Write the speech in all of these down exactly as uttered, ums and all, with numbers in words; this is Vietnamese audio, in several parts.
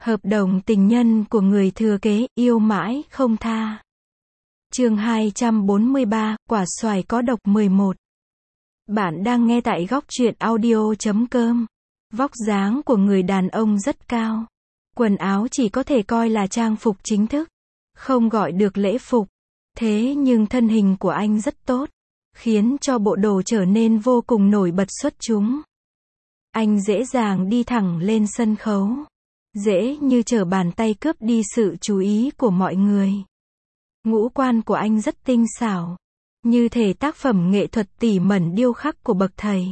Hợp đồng tình nhân của người thừa kế, yêu mãi không tha. Chương hai trăm bốn mươi ba, quả xoài có độc mười một. Bạn đang nghe tại góc truyện audio chấm com. Vóc dáng của người đàn ông rất cao. Quần áo chỉ có thể coi là trang phục chính thức, không gọi được lễ phục. Thế nhưng thân hình của anh rất tốt, khiến cho bộ đồ trở nên vô cùng nổi bật xuất chúng. Anh dễ dàng đi thẳng lên sân khấu, dễ như trở bàn tay cướp đi sự chú ý của mọi người. Ngũ quan của anh rất tinh xảo, như thể tác phẩm nghệ thuật tỉ mẩn điêu khắc của bậc thầy.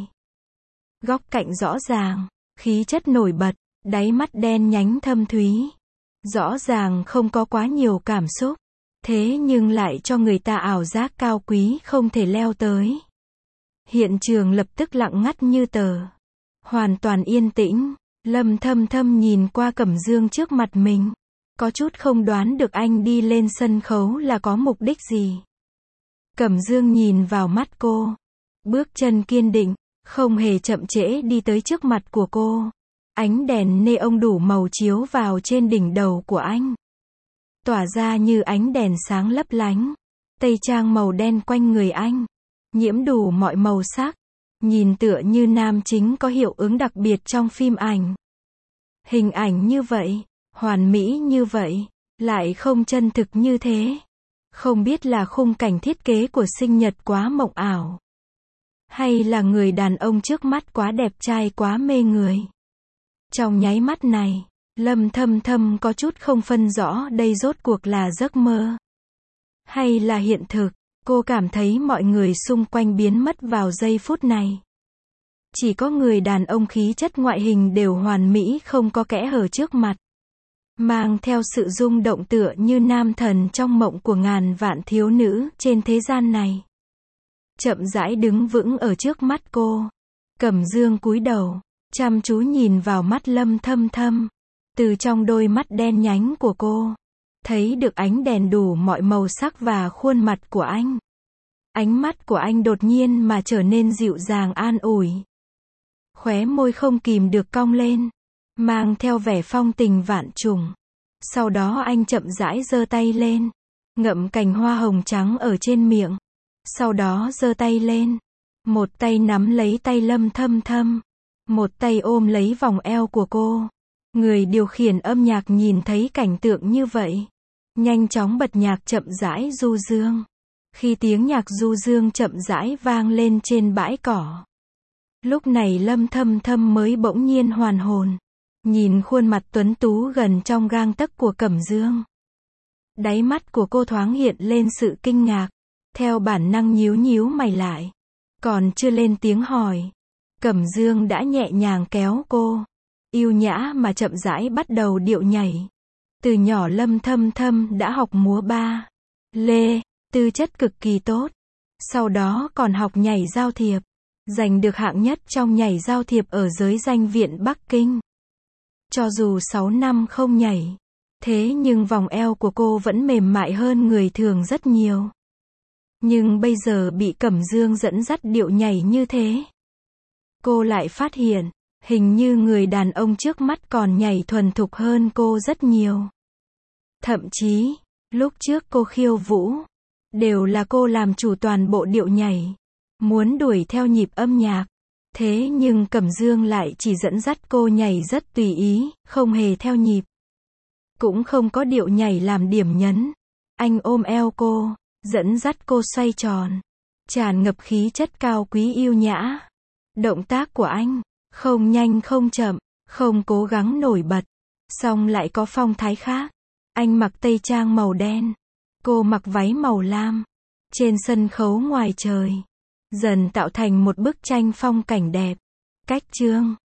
Góc cạnh rõ ràng, khí chất nổi bật, đáy mắt đen nhánh thâm thúy. Rõ ràng không có quá nhiều cảm xúc, thế nhưng lại cho người ta ảo giác cao quý không thể leo tới. Hiện trường lập tức lặng ngắt như tờ. Hoàn toàn yên tĩnh. Lâm Thâm Thâm nhìn qua Cẩm Dương trước mặt mình, có chút không đoán được anh đi lên sân khấu là có mục đích gì. Cẩm Dương nhìn vào mắt cô, bước chân kiên định, không hề chậm trễ đi tới trước mặt của cô. Ánh đèn neon đủ màu chiếu vào trên đỉnh đầu của anh, tỏa ra như ánh đèn sáng lấp lánh. Tây trang màu đen quanh người anh, nhiễm đủ mọi màu sắc, nhìn tựa như nam chính có hiệu ứng đặc biệt trong phim ảnh. Hình ảnh như vậy, hoàn mỹ như vậy, lại không chân thực như thế. Không biết là khung cảnh thiết kế của sinh nhật quá mộng ảo, hay là người đàn ông trước mắt quá đẹp trai quá mê người. Trong nháy mắt này, Lâm Thâm Thâm có chút không phân rõ đây rốt cuộc là giấc mơ hay là hiện thực. Cô cảm thấy mọi người xung quanh biến mất vào giây phút này. Chỉ có người đàn ông khí chất ngoại hình đều hoàn mỹ không có kẽ hở trước mặt, mang theo sự rung động tựa như nam thần trong mộng của ngàn vạn thiếu nữ trên thế gian này. Chậm rãi đứng vững ở trước mắt cô. Cẩm Dương cúi đầu, chăm chú nhìn vào mắt Lâm Thâm Thâm. Từ trong đôi mắt đen nhánh của cô, thấy được ánh đèn đủ mọi màu sắc và khuôn mặt của anh. Ánh mắt của anh đột nhiên mà trở nên dịu dàng an ủi. Khóe môi không kìm được cong lên, mang theo vẻ phong tình vạn trùng. Sau đó anh chậm rãi giơ tay lên, ngậm cành hoa hồng trắng ở trên miệng. Sau đó giơ tay lên, một tay nắm lấy tay Lâm Thâm Thâm, một tay ôm lấy vòng eo của cô. Người điều khiển âm nhạc nhìn thấy cảnh tượng như vậy, nhanh chóng bật nhạc chậm rãi du dương. Khi tiếng nhạc du dương chậm rãi vang lên trên bãi cỏ, lúc này Lâm Thâm Thâm mới bỗng nhiên hoàn hồn, nhìn khuôn mặt tuấn tú gần trong gang tấc của Cẩm Dương. Đáy mắt của cô thoáng hiện lên sự kinh ngạc, theo bản năng nhíu nhíu mày lại. Còn chưa lên tiếng hỏi, Cẩm Dương đã nhẹ nhàng kéo cô, yêu nhã mà chậm rãi bắt đầu điệu nhảy. Từ nhỏ Lâm Thâm Thâm đã học múa ba lê, tư chất cực kỳ tốt. Sau đó còn học nhảy giao thiệp, giành được hạng nhất trong nhảy giao thiệp ở giới danh viện Bắc Kinh. Cho dù sáu năm không nhảy, thế nhưng vòng eo của cô vẫn mềm mại hơn người thường rất nhiều. Nhưng bây giờ bị Cẩm Dương dẫn dắt điệu nhảy như thế, cô lại phát hiện, hình như người đàn ông trước mắt còn nhảy thuần thục hơn cô rất nhiều. Thậm chí, lúc trước cô khiêu vũ, đều là cô làm chủ toàn bộ điệu nhảy, muốn đuổi theo nhịp âm nhạc. Thế nhưng Cẩm Dương lại chỉ dẫn dắt cô nhảy rất tùy ý, không hề theo nhịp, cũng không có điệu nhảy làm điểm nhấn. Anh ôm eo cô, dẫn dắt cô xoay tròn, tràn ngập khí chất cao quý yêu nhã. Động tác của anh, không nhanh không chậm, không cố gắng nổi bật, song lại có phong thái khác. Anh mặc tây trang màu đen, cô mặc váy màu lam. Trên sân khấu ngoài trời, dần tạo thành một bức tranh phong cảnh đẹp. Cách chương